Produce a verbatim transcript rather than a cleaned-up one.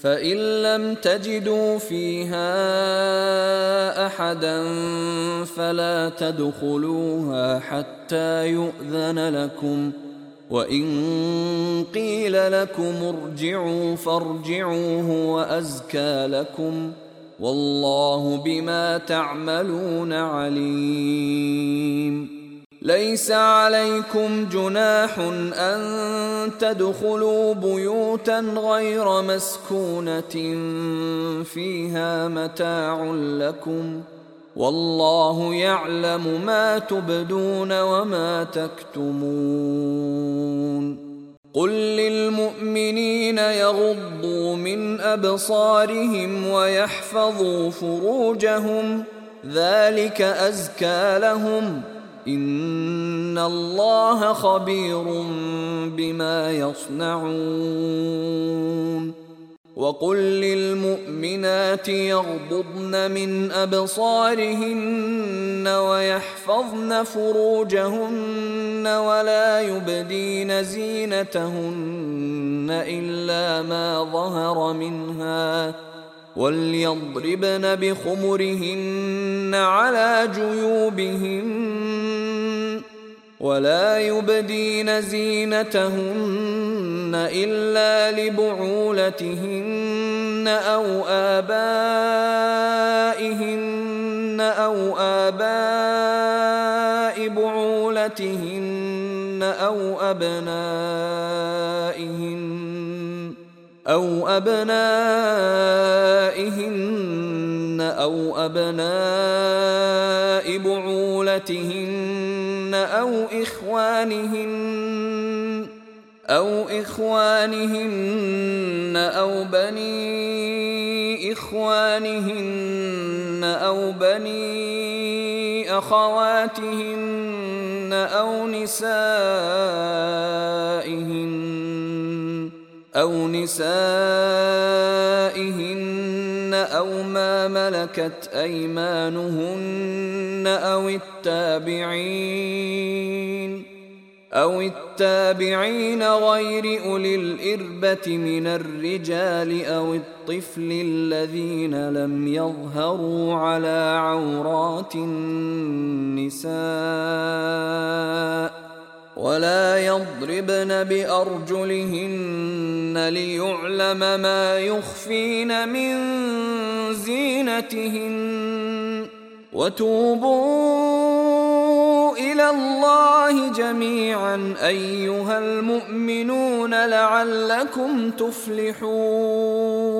فإن لم تجدوا فيها أحدا فلا تدخلوها حتى يؤذن لكم، وإن قيل لكم ارجعوا فارجعوا هو أزكى لكم، والله بما تعملون عليم. ليس عليكم جناح أن تدخلوا بيوتا غير مسكونة فيها متاع لكم، والله يعلم ما تبدون وما تكتمون. قل للمؤمنين يغضوا من أبصارهم ويحفظوا فروجهم، ذلك أزكى لهم، إن الله خبير بما يصنعون. وقل للمؤمنات يغضضن من أبصارهن ويحفظن فروجهن ولا يبدين زينتهن إلا ما ظهر منها، وليضربن بخمرهن على جيوبهن، ولا يبدين زينتهن إلا لبعولتهن أو آبائهن أو آباء بعولتهن أو أبنائهن أو أبنائهن أو أبناء بعولتهن أو إخوانهن أو إخوانهن أو بني إخوانهن أو بني أخواتهن أو نسائهن أو نسائهن أو ما ملكت أيمانهن أو التابعين أو التابعين غير أولي الإربة من الرجال أو الطفل الذين لم يظهروا على عورات النساء، ولا يضربن بأرجلهن ليعلم ما يخفين من زينتهن، وتوبوا إلى الله جميعا أيها المؤمنون لعلكم تفلحون.